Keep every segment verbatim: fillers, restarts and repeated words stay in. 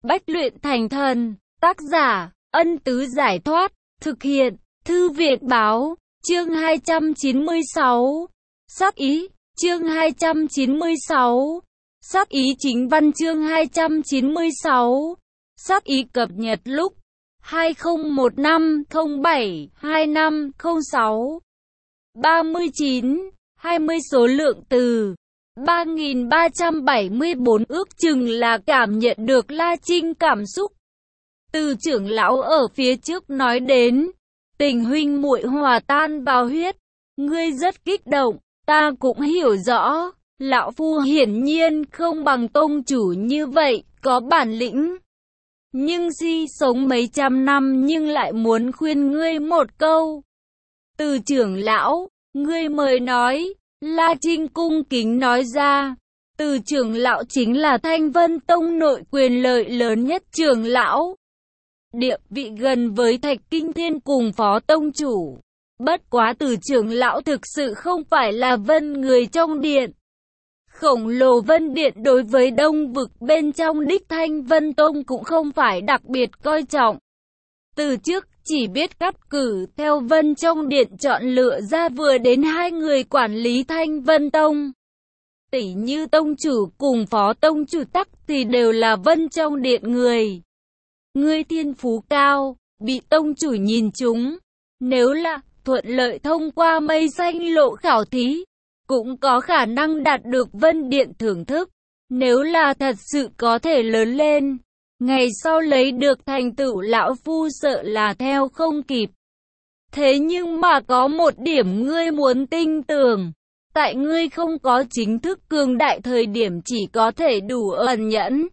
Bách luyện thành thần. Tác giả, Ân Tứ Giải Thoát. Thực hiện, Thư viện Báo. Chương hai trăm chín mươi sáu. Sắc ý. Chương hai trăm chín mươi sáu. Sắc ý chính văn. Chương hai trăm chín mươi sáu. Sắc ý cập nhật lúc hai không một năm không bảy hai năm không sáu. ba mươi chín, hai mươi số lượng từ ba nghìn ba trăm bảy mươi bốn, ước chừng là cảm nhận được La Trinh cảm xúc. Từ trưởng lão ở phía trước nói đến, tình huynh muội hòa tan vào huyết, ngươi rất kích động, ta cũng hiểu rõ, lão phu hiển nhiên không bằng tông chủ như vậy, có bản lĩnh. Nhưng si sống mấy trăm năm nhưng lại muốn khuyên ngươi một câu. Từ trưởng lão, ngươi mời nói. La Trinh cung kính nói ra. Từ trưởng lão chính là Thanh Vân Tông nội quyền lợi lớn nhất trưởng lão. Địa vị gần với Thạch Kinh Thiên cùng phó tông chủ. Bất quá từ trưởng lão thực sự không phải là vân người trong điện. Khổng lồ Vân Điện đối với đông vực bên trong đích Thanh Vân Tông cũng không phải đặc biệt coi trọng. Từ trước chỉ biết cắt cử theo Vân trong điện chọn lựa ra vừa đến hai người quản lý Thanh Vân Tông. Tỷ như tông chủ cùng phó tông chủ tắc thì đều là Vân trong điện người. Người thiên phú cao, bị tông chủ nhìn trúng. Nếu là thuận lợi thông qua mây xanh lộ khảo thí, cũng có khả năng đạt được Vân Điện thưởng thức. Nếu là thật sự có thể lớn lên, ngày sau lấy được thành tựu lão phu sợ là theo không kịp. Thế nhưng mà có một điểm ngươi muốn tin tưởng. Tại ngươi không có chính thức cường đại thời điểm chỉ có thể đủ ẩn nhẫn.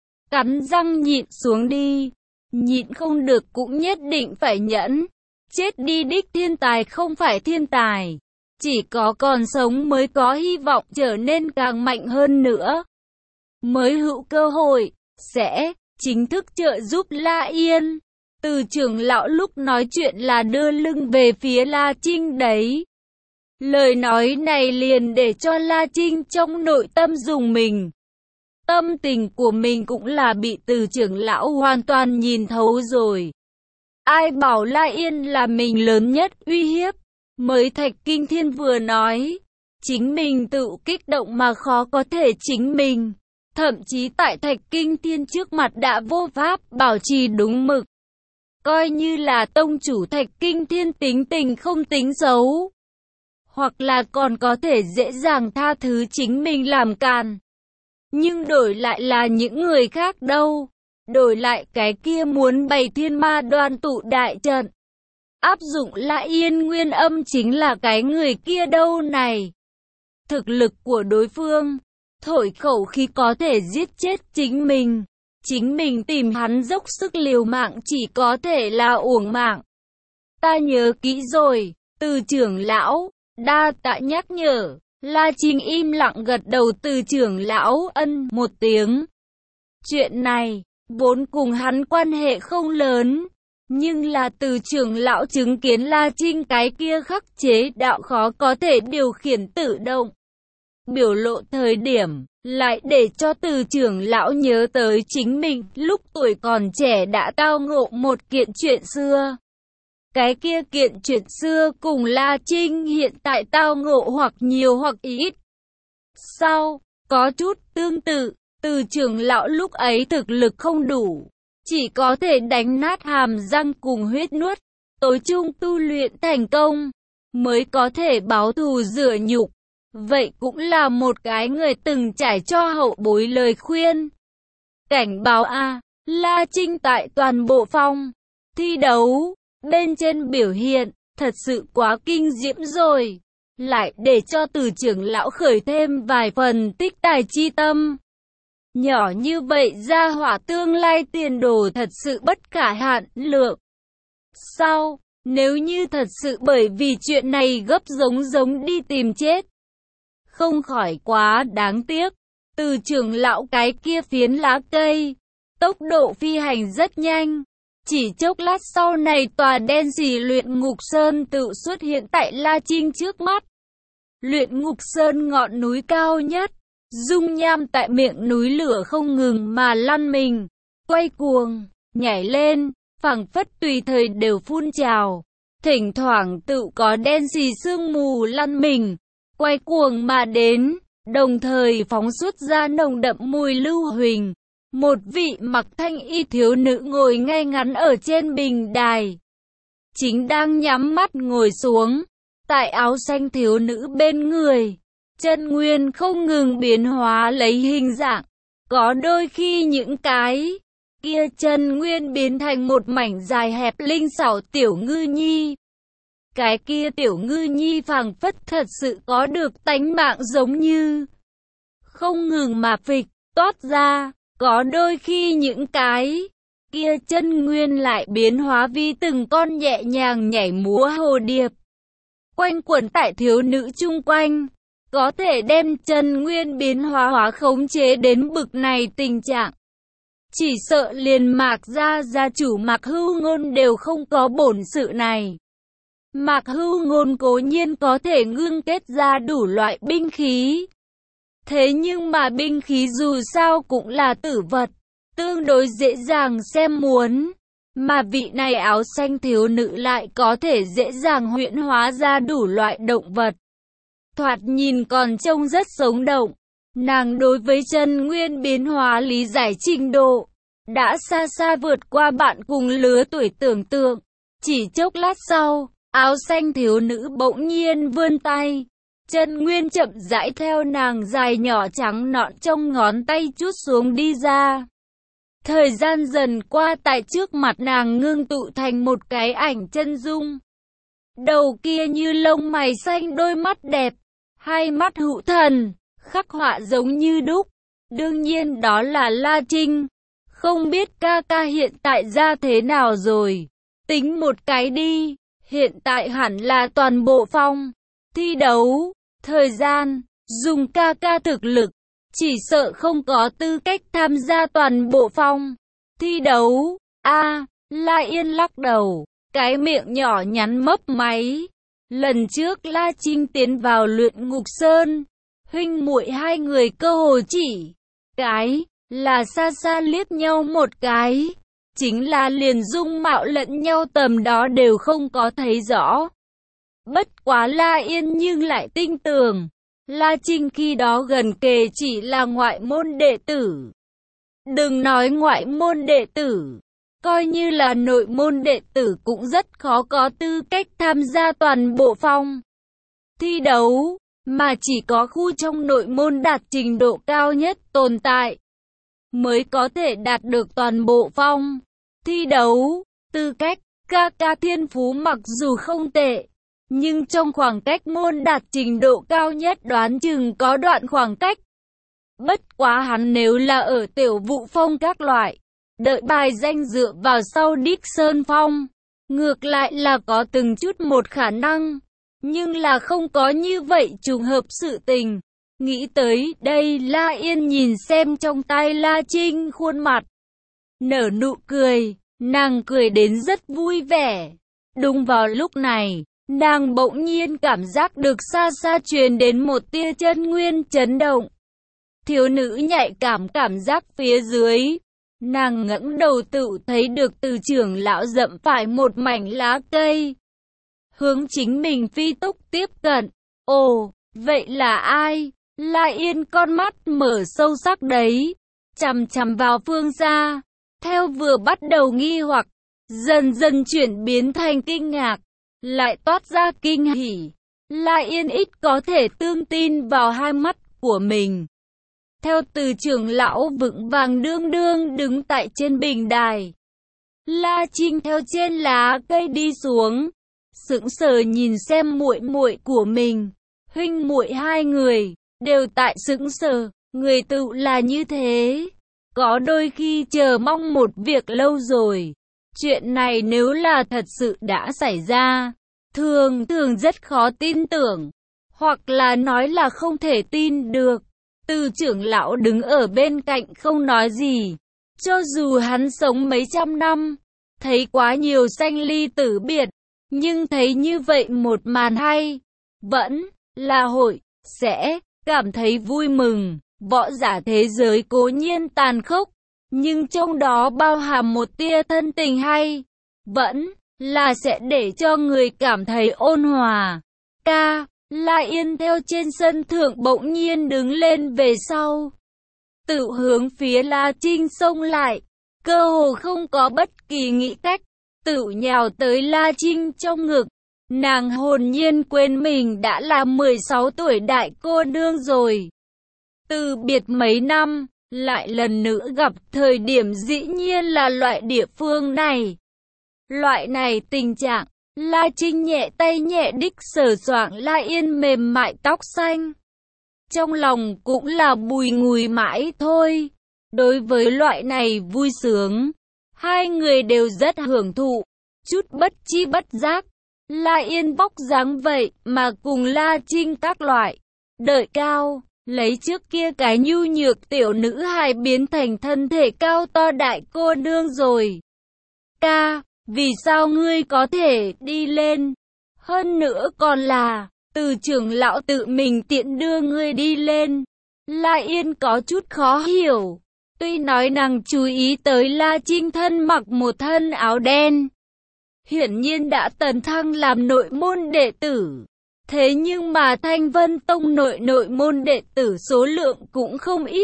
Cắn răng nhịn xuống đi. Nhịn không được cũng nhất định phải nhẫn. Chết đi đích thiên tài không phải thiên tài. Chỉ có còn sống mới có hy vọng trở nên càng mạnh hơn nữa. Mới hữu cơ hội, sẽ chính thức trợ giúp La Yên. Từ trưởng lão lúc nói chuyện là đưa lưng về phía La Trinh đấy. Lời nói này liền để cho La Trinh trong nội tâm rùng mình. Tâm tình của mình cũng là bị từ trưởng lão hoàn toàn nhìn thấu rồi. Ai bảo La Yên là mình lớn nhất uy hiếp. Mới Thạch Kinh Thiên vừa nói, chính mình tự kích động mà khó có thể chính mình. Thậm chí tại Thạch Kinh Thiên trước mặt đã vô pháp bảo trì đúng mực. Coi như là tông chủ Thạch Kinh Thiên tính tình không tính xấu. Hoặc là còn có thể dễ dàng tha thứ chính mình làm càn. Nhưng đổi lại là những người khác đâu. Đổi lại cái kia muốn bày thiên ma đoan tụ đại trận. Áp dụng La Yên nguyên âm chính là cái người kia đâu này. Thực lực của đối phương, thổi khẩu khí có thể giết chết chính mình. Chính mình tìm hắn dốc sức liều mạng chỉ có thể là uổng mạng. Ta nhớ kỹ rồi, từ trưởng lão, đa tạ nhắc nhở. La Trinh im lặng gật đầu. Từ trưởng lão ân một tiếng. Chuyện này, vốn cùng hắn quan hệ không lớn. Nhưng là từ trưởng lão chứng kiến La Trinh cái kia khắc chế đạo khó có thể điều khiển tự động. Biểu lộ thời điểm, lại để cho từ trưởng lão nhớ tới chính mình lúc tuổi còn trẻ đã tao ngộ một kiện chuyện xưa. Cái kia kiện chuyện xưa cùng La Trinh hiện tại tao ngộ hoặc nhiều hoặc ít. Sau, có chút tương tự, từ trưởng lão lúc ấy thực lực không đủ. Chỉ có thể đánh nát hàm răng cùng huyết nuốt, tối chung tu luyện thành công, mới có thể báo thù rửa nhục. Vậy cũng là một cái người từng trải cho hậu bối lời khuyên. Cảnh báo A, La Trinh tại toàn bộ phong thi đấu, bên trên biểu hiện, thật sự quá kinh diễm rồi. Lại để cho từ trưởng lão khởi thêm vài phần tích tài chi tâm. Nhỏ như vậy ra hỏa tương lai tiền đồ thật sự bất khả hạn lượng. Sau, nếu như thật sự bởi vì chuyện này gấp giống giống đi tìm chết, không khỏi quá đáng tiếc. Từ trưởng lão cái kia phiến lá cây, tốc độ phi hành rất nhanh. Chỉ chốc lát sau này tòa đen sì luyện ngục sơn tự xuất hiện tại La Trinh trước mắt. Luyện ngục sơn ngọn núi cao nhất. Dung nham tại miệng núi lửa không ngừng mà lăn mình. quay cuồng, nhảy lên, phảng phất tùy thời đều phun trào. Thỉnh thoảng tự có đen xì sương mù lăn mình, quay cuồng mà đến, đồng thời phóng xuất ra nồng đậm mùi lưu huỳnh. Một vị mặc thanh y thiếu nữ ngồi ngay ngắn ở trên bình đài, chính đang nhắm mắt ngồi xuống. Tại áo xanh thiếu nữ bên người, chân nguyên không ngừng biến hóa lấy hình dạng. Có đôi khi những cái kia chân nguyên biến thành một mảnh dài hẹp linh xảo tiểu ngư nhi. Cái kia tiểu ngư nhi phảng phất thật sự có được tánh mạng giống như không ngừng mà phịch toát ra. Có đôi khi những cái kia chân nguyên lại biến hóa vì từng con nhẹ nhàng nhảy múa hồ điệp, quanh quẩn tại thiếu nữ chung quanh. Có thể đem chân nguyên biến hóa hóa khống chế đến bực này tình trạng, chỉ sợ liền Mạc gia gia chủ Mạc Hưu Ngôn đều không có bổn sự này. Mạc Hưu Ngôn cố nhiên có thể ngưng kết ra đủ loại binh khí, thế nhưng mà binh khí dù sao cũng là tử vật, tương đối dễ dàng xem muốn. Mà vị này áo xanh thiếu nữ lại có thể dễ dàng huyễn hóa ra đủ loại động vật, thoạt nhìn còn trông rất sống động. Nàng đối với chân nguyên biến hóa lý giải trình độ đã xa xa vượt qua bạn cùng lứa tuổi tưởng tượng. Chỉ chốc lát sau, áo xanh thiếu nữ bỗng nhiên vươn tay, chân nguyên chậm rãi theo nàng dài nhỏ trắng nõn trong ngón tay chút xuống đi ra. Thời gian dần qua, tại trước mặt nàng ngưng tụ thành một cái ảnh chân dung. Đầu kia như lông mày xanh, đôi mắt đẹp, hai mắt hữu thần, khắc họa giống như đúc. Đương nhiên đó là La Trinh. Không biết ca ca hiện tại ra thế nào rồi? Tính một cái đi, hiện tại hẳn là toàn bộ phong thi đấu. Thời gian, dùng ca ca thực lực, chỉ sợ không có tư cách tham gia toàn bộ phong thi đấu. A, à, La Yên lắc đầu, cái miệng nhỏ nhắn mấp máy. Lần trước La Trinh tiến vào Luyện Ngục Sơn, huynh muội hai người cơ hồ chỉ cái là xa xa liếc nhau một cái, chính là liền dung mạo lẫn nhau tầm đó đều không có thấy rõ. Bất quá La Yên nhưng lại tin tưởng, La Trinh khi đó gần kề chỉ là ngoại môn đệ tử. Đừng nói ngoại môn đệ tử, coi như là nội môn đệ tử cũng rất khó có tư cách tham gia toàn bộ phong thi đấu, mà chỉ có khu trong nội môn đạt trình độ cao nhất tồn tại mới có thể đạt được toàn bộ phong thi đấu tư cách. Ca ca thiên phú mặc dù không tệ, nhưng trong khoảng cách môn đạt trình độ cao nhất đoán chừng có đoạn khoảng cách. Bất quá hắn nếu là ở tiểu vụ phong các loại, đợi bài danh dựa vào sau đích sơn phong, ngược lại là có từng chút một khả năng, nhưng là không có như vậy trùng hợp sự tình. Nghĩ tới đây, La Yên nhìn xem trong tay La Trinh, khuôn mặt nở nụ cười, nàng cười đến rất vui vẻ. Đúng vào lúc này, nàng bỗng nhiên cảm giác được xa xa truyền đến một tia chân nguyên chấn động. Thiếu nữ nhạy cảm cảm giác phía dưới, nàng ngẩng đầu tự thấy được từ trưởng lão dậm phải một mảnh lá cây, hướng chính mình phi tốc tiếp cận. Ồ, vậy là ai? La Yên con mắt mở sâu sắc đấy, chằm chằm vào phương xa, theo vừa bắt đầu nghi hoặc, dần dần chuyển biến thành kinh ngạc, lại toát ra kinh hỉ. La Yên ít có thể tương tin vào hai mắt của mình. Theo từ trưởng lão vững vàng đương đương đứng tại trên bình đài, La Trinh theo trên lá cây đi xuống, sững sờ nhìn xem muội muội của mình. Huynh muội hai người đều tại sững sờ, người tự là như thế. Có đôi khi chờ mong một việc lâu rồi, chuyện này nếu là thật sự đã xảy ra, thường thường rất khó tin tưởng, hoặc là nói là không thể tin được. Từ trưởng lão đứng ở bên cạnh không nói gì, cho dù hắn sống mấy trăm năm, thấy quá nhiều sanh ly tử biệt, nhưng thấy như vậy một màn hay, vẫn là hội sẽ cảm thấy vui mừng. Võ giả thế giới cố nhiên tàn khốc, nhưng trong đó bao hàm một tia thân tình hay vẫn là sẽ để cho người cảm thấy ôn hòa. Ca, La Yên theo trên sân thượng bỗng nhiên đứng lên về sau, tự hướng phía La Trinh xông lại, cơ hồ không có bất kỳ nghĩ cách, tự nhào tới La Trinh trong ngực. Nàng hồn nhiên quên mình đã là mười sáu tuổi đại cô nương rồi. Từ biệt mấy năm, lại lần nữa gặp thời điểm dĩ nhiên là loại địa phương này. Loại này tình trạng, La Trinh nhẹ tay nhẹ đích sờ soạng La Yên mềm mại tóc xanh. Trong lòng cũng là bùi ngùi mãi thôi. Đối với loại này vui sướng, hai người đều rất hưởng thụ, chút bất chi bất giác. La Yên vóc dáng vậy mà cùng La Trinh các loại đợi cao, lấy trước kia cái nhu nhược tiểu nữ hài biến thành thân thể cao to đại cô nương rồi. Ca, vì sao ngươi có thể đi lên? Hơn nữa còn là từ trưởng lão tự mình tiện đưa ngươi đi lên. La Yên có chút khó hiểu. Tuy nói nàng chú ý tới La Trinh thân mặc một thân áo đen, hiển nhiên đã tấn thăng làm nội môn đệ tử. Thế nhưng mà Thanh Vân Tông nội nội môn đệ tử số lượng cũng không ít.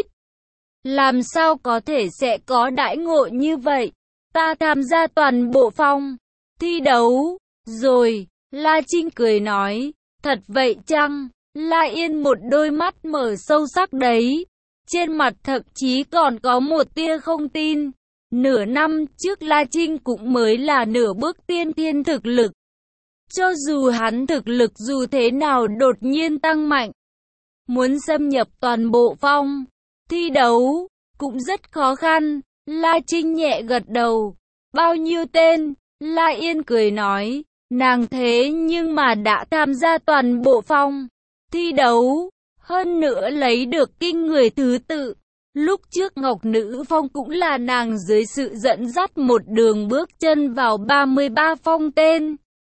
Làm sao có thể sẽ có đãi ngộ như vậy? Ta tham gia toàn bộ phong thi đấu rồi. La Trinh cười nói, thật vậy chăng? La Yên một đôi mắt mở sâu sắc đấy, trên mặt thậm chí còn có một tia không tin. Nửa năm trước La Trinh cũng mới là nửa bước tiên thiên thực lực. Cho dù hắn thực lực dù thế nào đột nhiên tăng mạnh, muốn xâm nhập toàn bộ phong thi đấu cũng rất khó khăn. La Trinh nhẹ gật đầu. Bao nhiêu tên? La Yên cười nói, nàng thế nhưng mà đã tham gia toàn bộ phong thi đấu, hơn nữa lấy được kinh người thứ tự. Lúc trước Ngọc Nữ Phong cũng là nàng dưới sự dẫn dắt một đường bước chân vào ba mươi ba phong tên.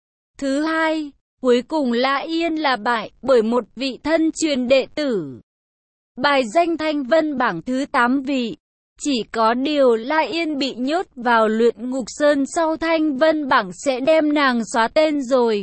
Thứ hai, cuối cùng La Yên là bại bởi một vị thân truyền đệ tử, bài danh Thanh Vân bảng thứ tám vị. Chỉ có điều La Yên bị nhốt vào luyện ngục sơn sau Thanh Vân bảng sẽ đem nàng xóa tên rồi.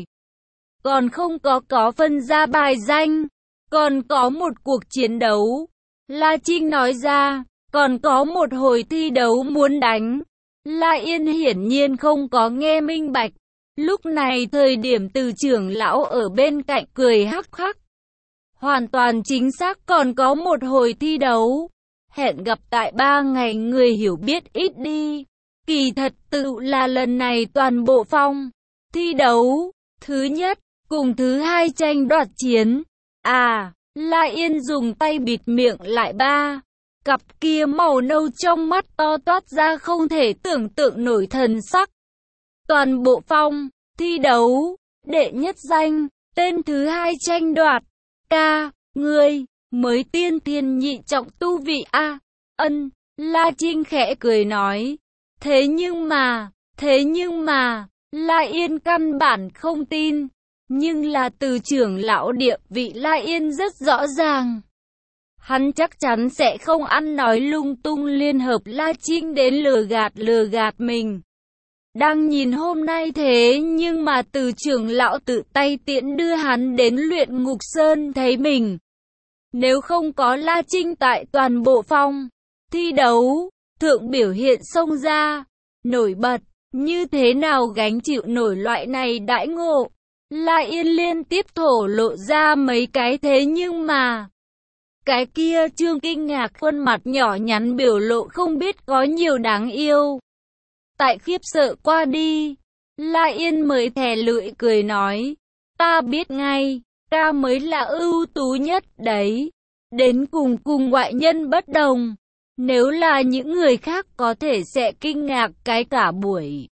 Còn không có có phân ra bài danh, còn có một cuộc chiến đấu. La Trinh nói ra, còn có một hồi thi đấu muốn đánh. La Yên hiển nhiên không có nghe minh bạch. Lúc này thời điểm từ trưởng lão ở bên cạnh cười hắc hắc. Hoàn toàn chính xác còn có một hồi thi đấu. Hẹn gặp tại ba ngày người hiểu biết ít đi. Kỳ thật tự là lần này toàn bộ phong thi đấu, thứ nhất cùng thứ hai tranh đoạt chiến. À, La Yên dùng tay bịt miệng lại ba. Cặp kia màu nâu trong mắt to toát ra không thể tưởng tượng nổi thần sắc. Toàn bộ phong thi đấu, đệ nhất danh, tên thứ hai tranh đoạt. Ca, ngươi mới tiên thiên nhị trọng tu vị a. Ân, La Trinh khẽ cười nói. Thế nhưng mà, thế nhưng mà, La Yên căn bản không tin. Nhưng là từ trưởng lão địa vị La Yên rất rõ ràng. Hắn chắc chắn sẽ không ăn nói lung tung liên hợp La Trinh đến lừa gạt lừa gạt mình. Đang nhìn hôm nay thế nhưng mà từ trưởng lão tự tay tiễn đưa hắn đến luyện ngục sơn thấy mình. Nếu không có La Trinh tại toàn bộ phong thi đấu, thượng biểu hiện xông ra, nổi bật, như thế nào gánh chịu nổi loại này đãi ngộ. La Yên liên tiếp thổ lộ ra mấy cái thế nhưng mà. Cái kia Trương kinh ngạc khuôn mặt nhỏ nhắn biểu lộ không biết có nhiều đáng yêu. Tại khiếp sợ qua đi, La Yên mới thè lưỡi cười nói. Ta biết ngay, ta mới là ưu tú nhất đấy. Đến cùng cùng ngoại nhân bất đồng. Nếu là những người khác có thể sẽ kinh ngạc cái cả buổi.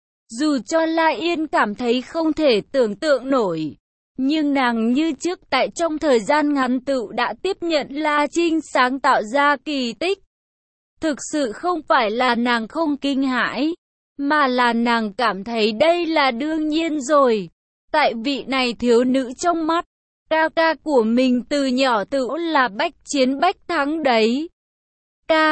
Dù cho La Yên cảm thấy không thể tưởng tượng nổi, nhưng nàng như trước tại trong thời gian ngắn tự đã tiếp nhận La Trinh sáng tạo ra kỳ tích. Thực sự không phải là nàng không kinh hãi, mà là nàng cảm thấy đây là đương nhiên rồi. Tại vị này thiếu nữ trong mắt, ca ca của mình từ nhỏ tự là bách chiến bách thắng đấy. Ca,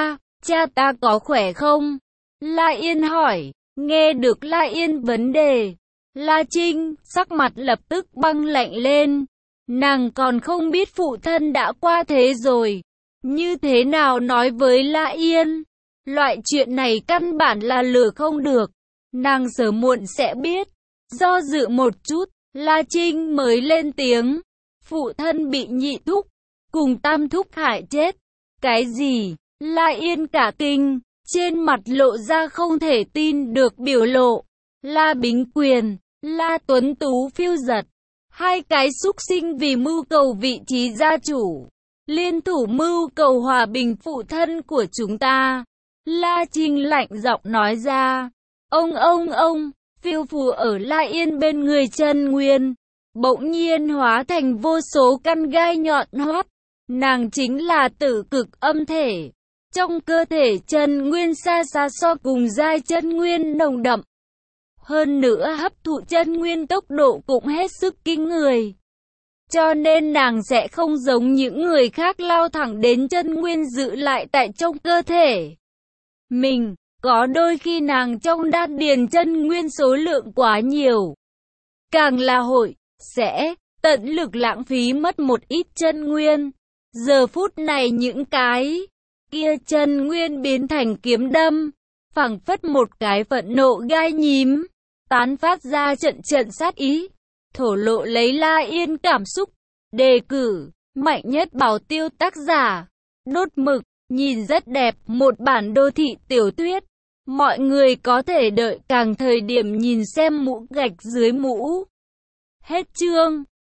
cha ta có khỏe không? La Yên hỏi. Nghe được La Yên vấn đề, La Trinh, sắc mặt lập tức băng lạnh lên. Nàng còn không biết phụ thân đã qua thế rồi. Như thế nào nói với La Yên? Loại chuyện này căn bản là lừa không được. Nàng sớm muộn sẽ biết. Do dự một chút, La Trinh mới lên tiếng. Phụ thân bị nhị thúc, cùng tam thúc hại chết. Cái gì? La Yên cả kinh, trên mặt lộ ra không thể tin được biểu lộ. La Bính Quyền, La Tuấn Tú phiêu giật. Hai cái xúc sinh vì mưu cầu vị trí gia chủ, liên thủ mưu cầu hòa bình phụ thân của chúng ta. La Trinh lạnh giọng nói ra. Ông ông ông, phiêu phù ở La Yên bên người Trần Nguyên, bỗng nhiên hóa thành vô số căn gai nhọn hoắt. Nàng chính là tử cực âm thể. Trong cơ thể Trần Nguyên xa xa so cùng giai chân nguyên nồng đậm. Hơn nữa hấp thụ chân nguyên tốc độ cũng hết sức kinh người. Cho nên nàng sẽ không giống những người khác lao thẳng đến chân nguyên giữ lại tại trong cơ thể mình. Có đôi khi nàng trong đan điền chân nguyên số lượng quá nhiều, càng là hội, sẽ tận lực lãng phí mất một ít chân nguyên. Giờ phút này những cái kia chân nguyên biến thành kiếm đâm, phảng phất một cái phẫn nộ gai nhím, tán phát ra trận trận sát ý, thổ lộ lấy La Yên cảm xúc. Đề cử, mạnh nhất bảo tiêu tác giả, đốt mực, nhìn rất đẹp, một bản đô thị tiểu thuyết. Mọi người có thể đợi càng thời điểm nhìn xem mũ gạch dưới mũ. Hết chương.